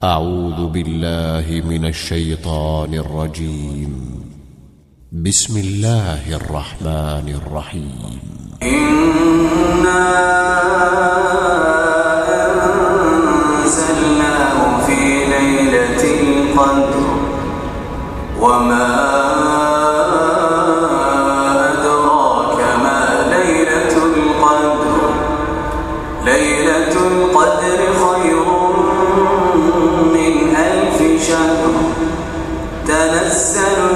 أعوذ بالله من الشيطان الرجيم. بسم الله الرحمن الرحيم. إنا أنزلناه في ليلة القدر وما أدراك ما ليلة القدر. ليلة القدر خير من 1000 شهر. تنزل